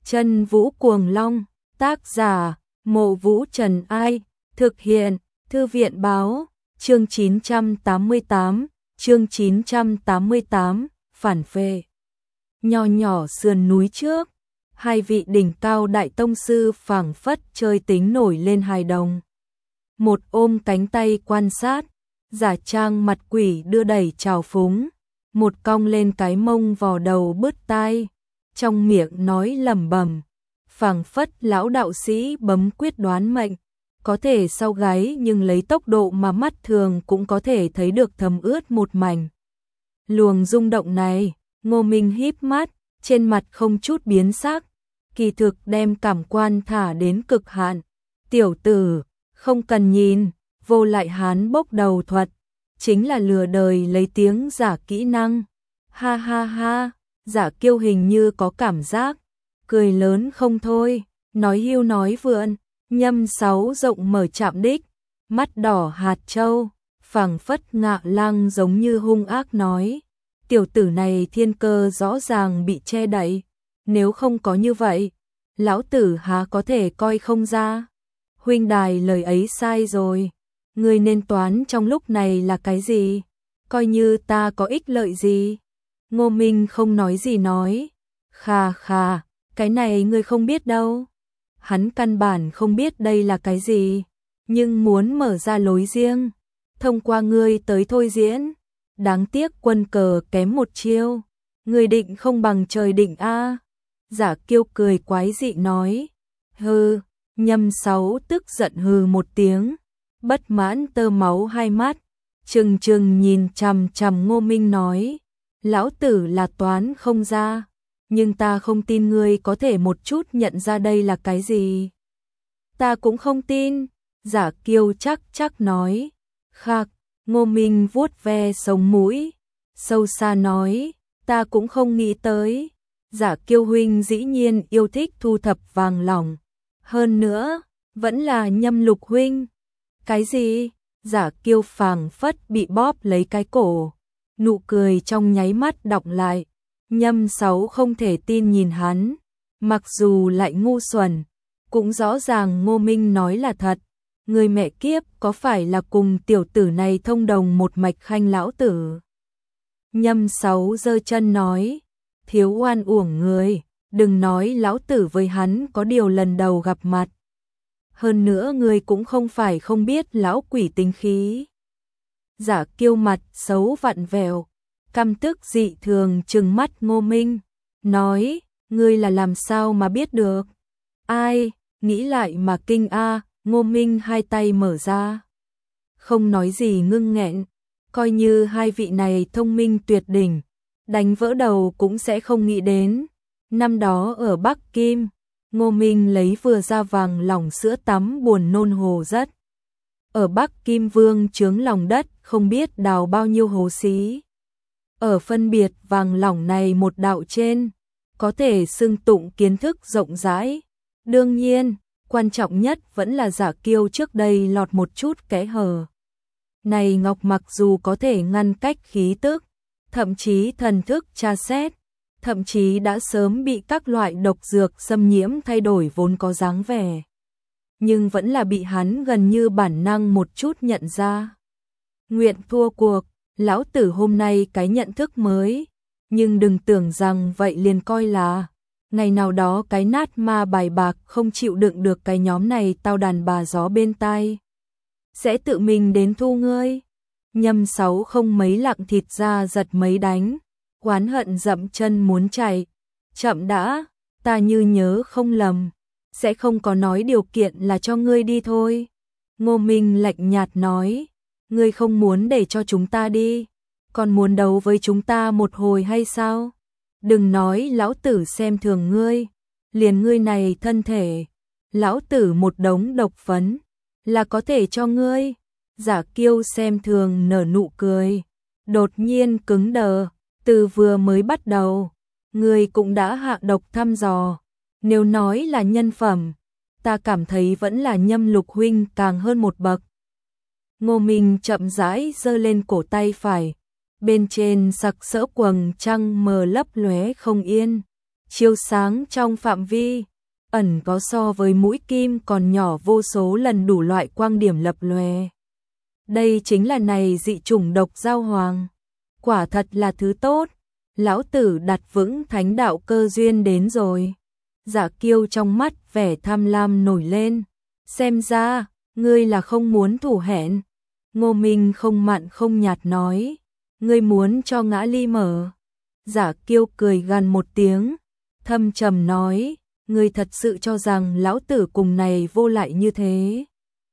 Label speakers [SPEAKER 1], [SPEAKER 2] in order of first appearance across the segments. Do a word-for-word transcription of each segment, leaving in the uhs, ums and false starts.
[SPEAKER 1] Chân Vũ Cuồng Long, tác giả, Mộ Vũ Trần Ai, thực hiện, Thư viện báo, chương chín trăm tám mươi tám, chương chín trăm tám mươi tám, phản phệ. Nho nhỏ sườn núi trước, hai vị đỉnh cao đại tông sư phảng phất chơi tính nổi lên hài đồng. Một ôm cánh tay quan sát, giả trang mặt quỷ đưa đẩy trào phúng, một cong lên cái mông vò đầu bứt tai, trong miệng nói lẩm bẩm, phảng phất lão đạo sĩ bấm quyết đoán mệnh, có thể sau gáy nhưng lấy tốc độ mà mắt thường cũng có thể thấy được thấm ướt một mảnh. Luồng rung động này, Ngô Minh híp mắt, trên mặt không chút biến sắc, kỳ thực đem cảm quan thả đến cực hạn. Tiểu tử, không cần nhìn, vô lại hán bốc đầu thuật, chính là lừa đời lấy tiếng giả kỹ năng. Ha ha ha, Giả Kiêu hình như có cảm giác, cười lớn không thôi, nói hưu nói vượn, Nhâm Sáu rộng mở chạm đích, mắt đỏ hạt châu, phảng phất ngạ lang giống như hung ác nói, tiểu tử này thiên cơ rõ ràng bị che đậy, nếu không có như vậy, lão tử há có thể coi không ra. Huynh đài lời ấy sai rồi, ngươi nên toán trong lúc này là cái gì, coi như ta có ích lợi gì. Ngô Minh không nói gì nói, khà khà, cái này ngươi không biết đâu. Hắn căn bản không biết đây là cái gì, nhưng muốn mở ra lối riêng, thông qua ngươi tới thôi diễn. Đáng tiếc quân cờ kém một chiêu, ngươi định không bằng trời định a. Giả Kiêu cười quái dị nói, hừ. Nhâm Sáu tức giận hừ một tiếng, bất mãn tơ máu hai mắt, trừng trừng nhìn chằm chằm Ngô Minh nói, lão tử là toán không ra, nhưng ta không tin ngươi có thể một chút nhận ra đây là cái gì. Ta cũng không tin, Giả Kiêu chắc chắc nói. Khạc, Ngô Minh vuốt ve sống mũi, sâu xa nói, ta cũng không nghĩ tới, Giả Kiêu huynh dĩ nhiên yêu thích thu thập vàng lỏng. Hơn nữa, vẫn là Nhâm Lục huynh. Cái gì? Giả Kiêu phảng phất bị bóp lấy cái cổ, nụ cười trong nháy mắt đọng lại. Nhâm Sáu không thể tin nhìn hắn, mặc dù lại ngu xuẩn, cũng rõ ràng Ngô Minh nói là thật. Người mẹ kiếp có phải là cùng tiểu tử này thông đồng một mạch khanh lão tử? Nhâm Sáu giơ chân nói, thiếu oan uổng người. Đừng nói lão tử với hắn có điều lần đầu gặp mặt. Hơn nữa người cũng không phải không biết lão quỷ tính khí. Giả Kiêu mặt xấu vặn vẹo, căm tức dị thường trừng mắt Ngô Minh, nói, ngươi là làm sao mà biết được? Ai, nghĩ lại mà kinh a. Ngô Minh hai tay mở ra, không nói gì ngưng nghẹn, coi như hai vị này thông minh tuyệt đỉnh, đánh vỡ đầu cũng sẽ không nghĩ đến. Năm đó ở Bắc Kim, Ngô Minh lấy vừa ra vàng lỏng sữa tắm buồn nôn hồ rất. Ở Bắc Kim Vương chướng lòng đất không biết đào bao nhiêu hồ xí. Ở phân biệt vàng lỏng này một đạo trên, có thể xưng tụng kiến thức rộng rãi. Đương nhiên, quan trọng nhất vẫn là Giả Kiêu trước đây lọt một chút kẽ hở. Này ngọc mặc dù có thể ngăn cách khí tức, thậm chí thần thức tra xét, thậm chí đã sớm bị các loại độc dược xâm nhiễm thay đổi vốn có dáng vẻ, nhưng vẫn là bị hắn gần như bản năng một chút nhận ra. Nguyện thua cuộc, lão tử hôm nay cái nhận thức mới, nhưng đừng tưởng rằng vậy liền coi là, ngày nào đó cái nát ma bài bạc không chịu đựng được cái nhóm này tao đàn bà gió bên tai, sẽ tự mình đến thu ngươi. Nhâm Sáu không mấy lặng thịt ra giật mấy đánh, oán hận dậm chân muốn chạy. Chậm đã, ta như nhớ không lầm, sẽ không có nói điều kiện là cho ngươi đi thôi. Ngô Minh lạnh nhạt nói, ngươi không muốn để cho chúng ta đi, còn muốn đấu với chúng ta một hồi hay sao? Đừng nói lão tử xem thường ngươi, liền ngươi này thân thể, lão tử một đống độc phấn, là có thể cho ngươi. Giả Kiêu xem thường nở nụ cười, đột nhiên cứng đờ. Từ vừa mới bắt đầu, người cũng đã hạ độc thăm dò. Nếu nói là nhân phẩm, ta cảm thấy vẫn là Nhâm Lục huynh càng hơn một bậc. Ngô Minh chậm rãi giơ lên cổ tay phải, bên trên sặc sỡ quầng trăng mờ lấp lóe không yên, chiếu sáng trong phạm vi ẩn có so với mũi kim còn nhỏ vô số lần đủ loại quang điểm lập lòe. Đây chính là này dị chủng độc giao hoàng. Quả thật là thứ tốt. Lão tử đặt vững thánh đạo cơ duyên đến rồi. Dạ Kiêu trong mắt vẻ tham lam nổi lên. Xem ra, ngươi là không muốn thủ hẹn. Ngô Minh không mặn không nhạt nói. Ngươi muốn cho ngã ly mở. Dạ Kiêu cười gằn một tiếng. Thâm trầm nói. Ngươi thật sự cho rằng lão tử cùng này vô lại như thế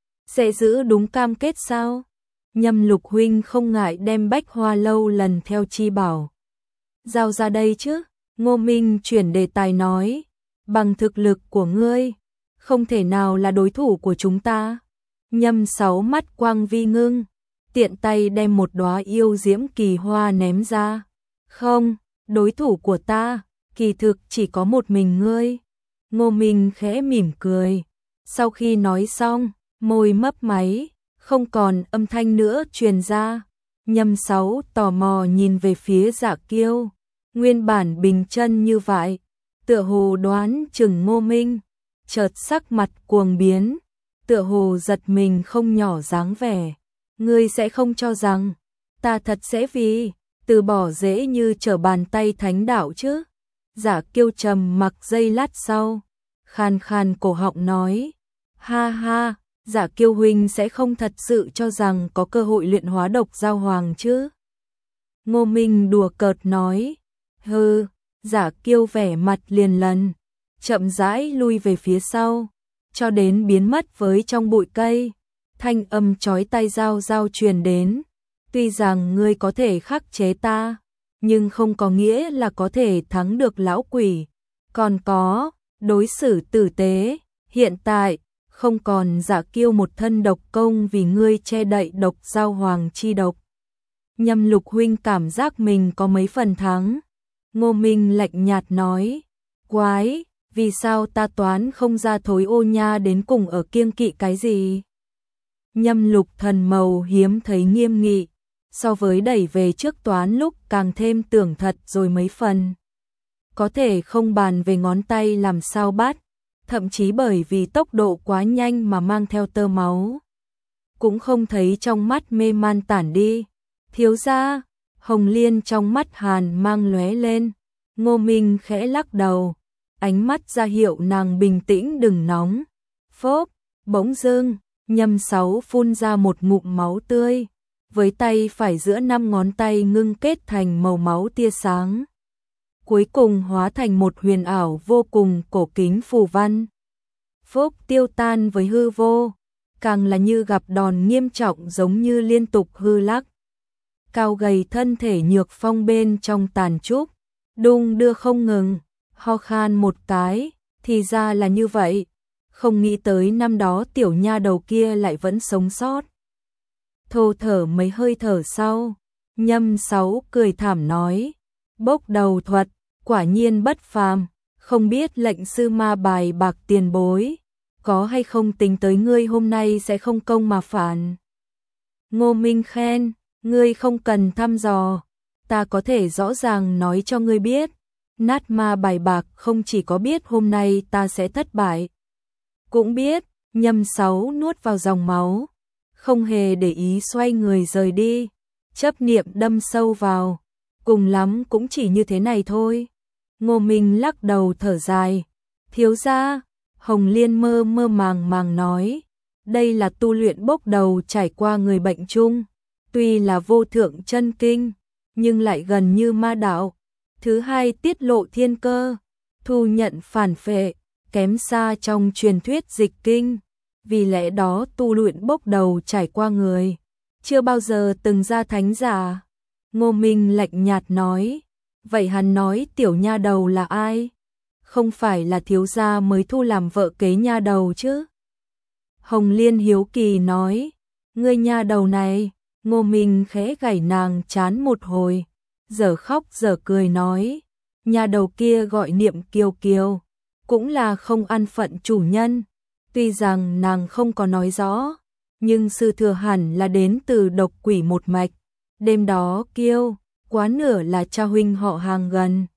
[SPEAKER 1] sẽ giữ đúng cam kết sao? Nhâm Lục huynh không ngại đem Bách Hoa lâu lần theo chi bảo giao ra đây chứ? Ngô Minh chuyển đề tài nói, bằng thực lực của ngươi, không thể nào là đối thủ của chúng ta. Nhâm Sáu mắt quang vi ngưng, tiện tay đem một đóa yêu diễm kỳ hoa ném ra. Không, đối thủ của ta, kỳ thực chỉ có một mình ngươi. Ngô Minh khẽ mỉm cười. Sau khi nói xong, môi mấp máy, không còn âm thanh nữa truyền ra. Nhâm Sáu tò mò nhìn về phía Dạ Kiêu, nguyên bản bình chân như vậy, tựa hồ đoán chừng Ngô Minh, chợt sắc mặt cuồng biến, tựa hồ giật mình không nhỏ dáng vẻ. Ngươi sẽ không cho rằng ta thật sẽ vì từ bỏ dễ như trở bàn tay thánh đạo chứ? Dạ Kiêu trầm mặc giây lát sau, khàn khàn cổ họng nói, ha ha, Dạ Kiêu huynh sẽ không thật sự cho rằng có cơ hội luyện hóa độc giao hoàng chứ? Ngô Minh đùa cợt nói, hừ. Dạ Kiêu vẻ mặt liền lần, chậm rãi lui về phía sau, cho đến biến mất với trong bụi cây. Thanh âm chói tai giao giao truyền đến, tuy rằng ngươi có thể khắc chế ta, nhưng không có nghĩa là có thể thắng được lão quỷ. Còn có, đối xử tử tế, hiện tại, không còn Dạ Kiêu một thân độc công vì ngươi che đậy độc giao hoàng chi độc. Nhâm Lục huynh cảm giác mình có mấy phần thắng. Ngô Minh lạnh nhạt nói, quái, vì sao ta toán không ra thối ô nha đến cùng ở kiêng kỵ cái gì? Nhâm Lục thần màu hiếm thấy nghiêm nghị, so với đẩy về trước toán lúc càng thêm tưởng thật rồi mấy phần. Có thể không bàn về ngón tay làm sao bắt, thậm chí bởi vì tốc độ quá nhanh mà mang theo tơ máu. Cũng không thấy trong mắt mê man tản đi. Thiếu gia, Hồng Liên trong mắt hàn mang lóe lên. Ngô Minh khẽ lắc đầu, ánh mắt ra hiệu nàng bình tĩnh đừng nóng. Phốp, bỗng dưng, Nhâm Sáu phun ra một ngụm máu tươi, với tay phải giữa năm ngón tay ngưng kết thành màu máu tia sáng. Cuối cùng hóa thành một huyền ảo vô cùng cổ kính phù văn. Phốp tiêu tan với hư vô, càng là như gặp đòn nghiêm trọng giống như liên tục hư lắc. Cao gầy thân thể Nhược Phong bên trong tàn trúc, đung đưa không ngừng, ho khan một cái, thì ra là như vậy. Không nghĩ tới năm đó tiểu nha đầu kia lại vẫn sống sót. Thô thở mấy hơi thở sau, Nhâm Sáu cười thảm nói, bốc đầu thuật, quả nhiên bất phàm, không biết lệnh sư ma bài bạc tiền bối, có hay không tính tới ngươi hôm nay sẽ không công mà phản. Ngô Minh khen, ngươi không cần thăm dò, ta có thể rõ ràng nói cho ngươi biết, nát ma bài bạc không chỉ có biết hôm nay ta sẽ thất bại, cũng biết. Nhâm Sáu nuốt vào dòng máu, không hề để ý xoay người rời đi, chấp niệm đâm sâu vào, cùng lắm cũng chỉ như thế này thôi. Ngô Minh lắc đầu thở dài, thiếu gia, Hồng Liên mơ mơ màng màng nói, đây là tu luyện bốc đầu trải qua người bệnh chung, tuy là vô thượng chân kinh, nhưng lại gần như ma đạo. Thứ hai tiết lộ thiên cơ, thu nhận phản phệ, kém xa trong truyền thuyết dịch kinh, vì lẽ đó tu luyện bốc đầu trải qua người, chưa bao giờ từng ra thánh giả. Ngô Minh lạnh nhạt nói, vậy hắn nói tiểu nha đầu là ai? Không phải là thiếu gia mới thu làm vợ kế nha đầu chứ? Hồng Liên hiếu kỳ nói, ngươi nha đầu này. Ngô Minh khẽ gảy nàng chán một hồi, giờ khóc giờ cười nói, nha đầu kia gọi Niệm Kiều Kiều, cũng là không ăn phận chủ nhân. Tuy rằng nàng không có nói rõ, nhưng sư thừa hẳn là đến từ độc quỷ một mạch. Đêm đó Kiêu, quá nửa là cha huynh họ hàng gần,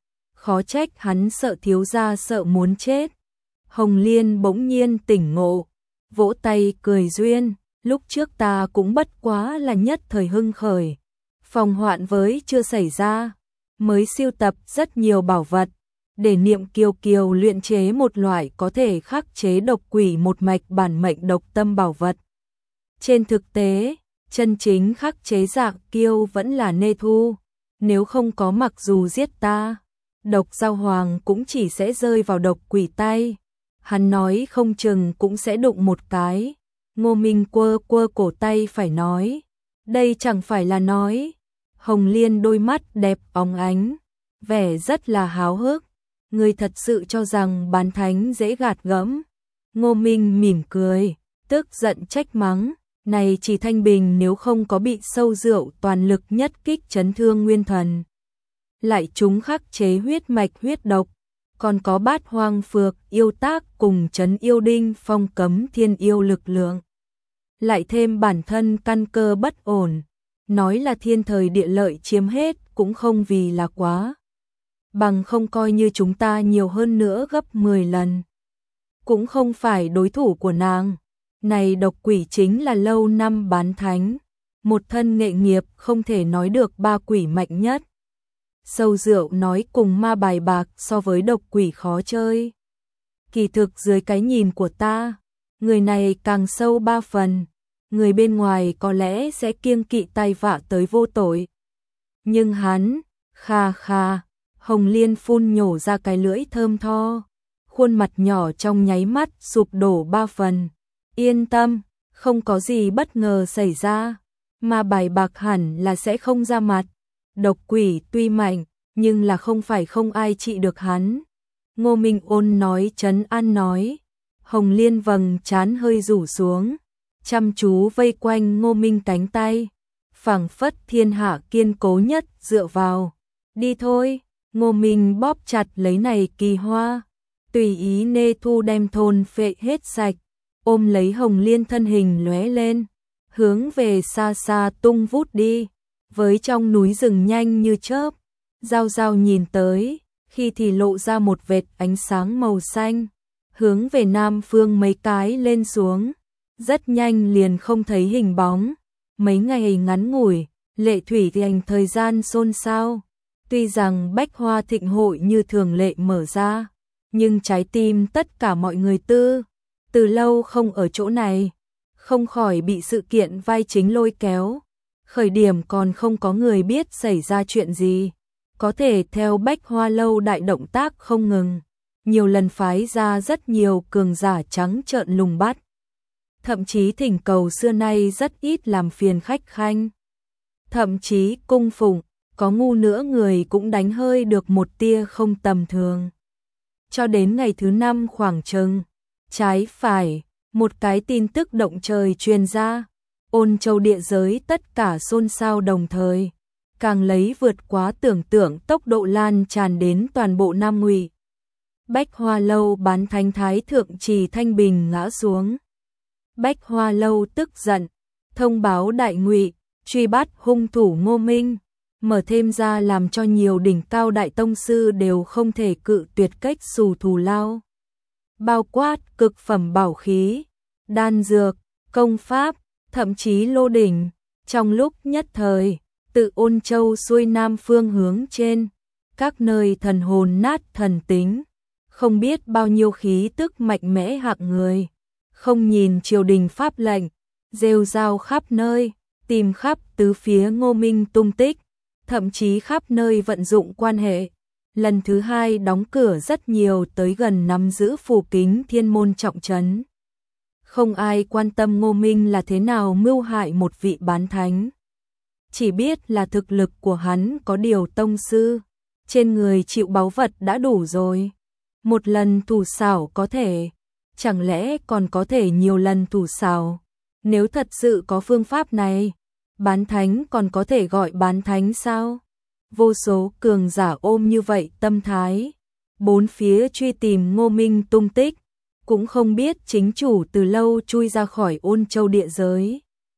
[SPEAKER 1] khó trách hắn sợ thiếu gia sợ muốn chết. Hồng Liên bỗng nhiên tỉnh ngộ, vỗ tay cười duyên, lúc trước ta cũng bất quá là nhất thời hưng khởi. Phòng hoạn với chưa xảy ra, mới sưu tập rất nhiều bảo vật, để Niệm Kiều Kiều luyện chế một loại có thể khắc chế độc quỷ một mạch bản mệnh độc tâm bảo vật. Trên thực tế, chân chính khắc chế Dạ Kiêu vẫn là Nê Thu, nếu không có mặc dù giết ta, độc giao hoàng cũng chỉ sẽ rơi vào độc quỷ tay. Hắn nói không chừng cũng sẽ đụng một cái. Ngô Minh quơ quơ cổ tay phải nói, đây chẳng phải là nói. Hồng Liên đôi mắt đẹp óng ánh, vẻ rất là háo hức. Người thật sự cho rằng bán thánh dễ gạt gẫm. Ngô Minh mỉm cười, tức giận trách mắng, này chỉ Thanh Bình nếu không có bị sâu rượu toàn lực nhất kích chấn thương nguyên thần, lại chúng khắc chế huyết mạch huyết độc, còn có Bát Hoang Phược yêu tác cùng trấn yêu đinh phong cấm thiên yêu lực lượng, lại thêm bản thân căn cơ bất ổn, nói là thiên thời địa lợi chiếm hết cũng không vì là quá. Bằng không coi như chúng ta nhiều hơn nữa gấp mười lần, cũng không phải đối thủ của nàng. Này độc quỷ chính là lâu năm bán thánh, một thân nghệ nghiệp không thể nói được ba quỷ mạnh nhất. Sâu rượu nói cùng ma bài bạc so với độc quỷ khó chơi. Kỳ thực dưới cái nhìn của ta, người này càng sâu ba phần, người bên ngoài có lẽ sẽ kiêng kỵ tai vạ tới vô tội. Nhưng hắn, kha kha, Hồng Liên phun nhổ ra cái lưỡi thơm tho, khuôn mặt nhỏ trong nháy mắt sụp đổ ba phần. Yên tâm, không có gì bất ngờ xảy ra, mà bài bạc hẳn là sẽ không ra mặt. Độc quỷ tuy mạnh, nhưng là không phải không ai trị được hắn. Ngô Minh Ôn nói trấn an nói. Hồng Liên vầng trán hơi rủ xuống, chăm chú vây quanh Ngô Minh cánh tay, phảng phất thiên hạ kiên cố nhất dựa vào. Đi thôi, Ngô Minh bóp chặt lấy này kỳ hoa, tùy ý Nê Thu đem thôn phệ hết sạch, ôm lấy Hồng Liên thân hình lóe lên, hướng về xa xa tung vút đi, với trong núi rừng nhanh như chớp. Giao Giao nhìn tới, khi thì lộ ra một vệt ánh sáng màu xanh, hướng về nam phương mấy cái lên xuống, rất nhanh liền không thấy hình bóng. Mấy ngày ngắn ngủi, Lệ Thủy thì hành thời gian xôn xao. Tuy rằng bách hoa thịnh hội như thường lệ mở ra, nhưng trái tim tất cả mọi người tư, từ lâu không ở chỗ này, không khỏi bị sự kiện vai chính lôi kéo. Khởi điểm còn không có người biết xảy ra chuyện gì, có thể theo bách hoa lâu đại động tác không ngừng, nhiều lần phái ra rất nhiều cường giả trắng trợn lùng bắt. Thậm chí thỉnh cầu xưa nay rất ít làm phiền khách khanh. Thậm chí cung phụng, có ngu nữa người cũng đánh hơi được một tia không tầm thường. Cho đến ngày thứ năm khoảng chừng, trái phải, một cái tin tức động trời truyền ra, Ôn Châu địa giới tất cả xôn xao đồng thời, càng lấy vượt quá tưởng tượng tốc độ lan tràn đến toàn bộ Nam Ngụy. Bách Hoa lâu bán thánh thái thượng Trì Thanh Bình ngã xuống. Bách Hoa lâu tức giận, thông báo Đại Ngụy truy bắt hung thủ Ngô Minh, mở thêm ra làm cho nhiều đỉnh cao đại tông sư đều không thể cự tuyệt cách xù thù lao. Bao quát cực phẩm bảo khí, đan dược, công pháp, thậm chí lô đỉnh. Trong lúc nhất thời, tự Ôn Châu xuôi nam phương hướng trên, các nơi thần hồn nát thần tính, không biết bao nhiêu khí tức mạnh mẽ hạng người, không nhìn triều đình pháp lệnh, rêu rao khắp nơi, tìm khắp tứ phía Ngô Minh tung tích, thậm chí khắp nơi vận dụng quan hệ. Lần thứ hai đóng cửa rất nhiều tới gần nắm giữ phủ kính thiên môn trọng trấn. Không ai quan tâm Ngô Minh là thế nào mưu hại một vị bán thánh. Chỉ biết là thực lực của hắn có điều tông sư, trên người chịu báu vật đã đủ rồi. Một lần thủ xảo có thể, chẳng lẽ còn có thể nhiều lần thủ xảo. Nếu thật sự có phương pháp này, bán thánh còn có thể gọi bán thánh sao? Vô số cường giả ôm như vậy tâm thái, bốn phía truy tìm Ngô Minh tung tích, cũng không biết chính chủ từ lâu chui ra khỏi Ôn Châu địa giới,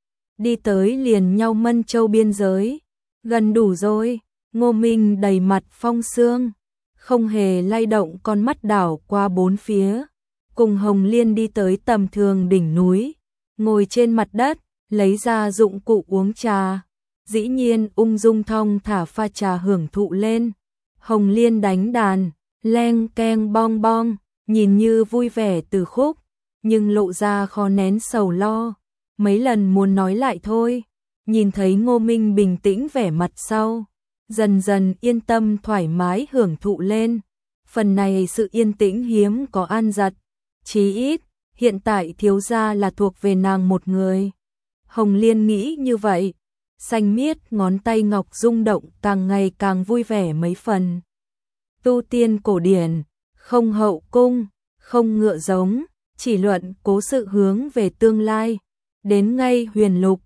[SPEAKER 1] đi tới liền nhau Mân Châu biên giới. Gần đủ rồi, Ngô Minh đầy mặt phong sương, không hề lay động, con mắt đảo qua bốn phía, cùng Hồng Liên đi tới tầm thường đỉnh núi, ngồi trên mặt đất, lấy ra dụng cụ uống trà, dĩ nhiên ung dung thong thả pha trà hưởng thụ lên. Hồng Liên đánh đàn, leng keng bong bong, nhìn như vui vẻ từ khúc, nhưng lộ ra khó nén sầu lo, mấy lần muốn nói lại thôi. Nhìn thấy Ngô Minh bình tĩnh vẻ mặt sau, dần dần yên tâm thoải mái hưởng thụ lên. Phần này sự yên tĩnh hiếm có an giật, chí ít, hiện tại thiếu gia là thuộc về nàng một người. Hồng Liên nghĩ như vậy, xanh miết ngón tay ngọc rung động càng ngày càng vui vẻ mấy phần. Tu tiên cổ điển, không hậu cung, không ngựa giống, chỉ luận cố sự hướng về tương lai, đến ngay huyền lục,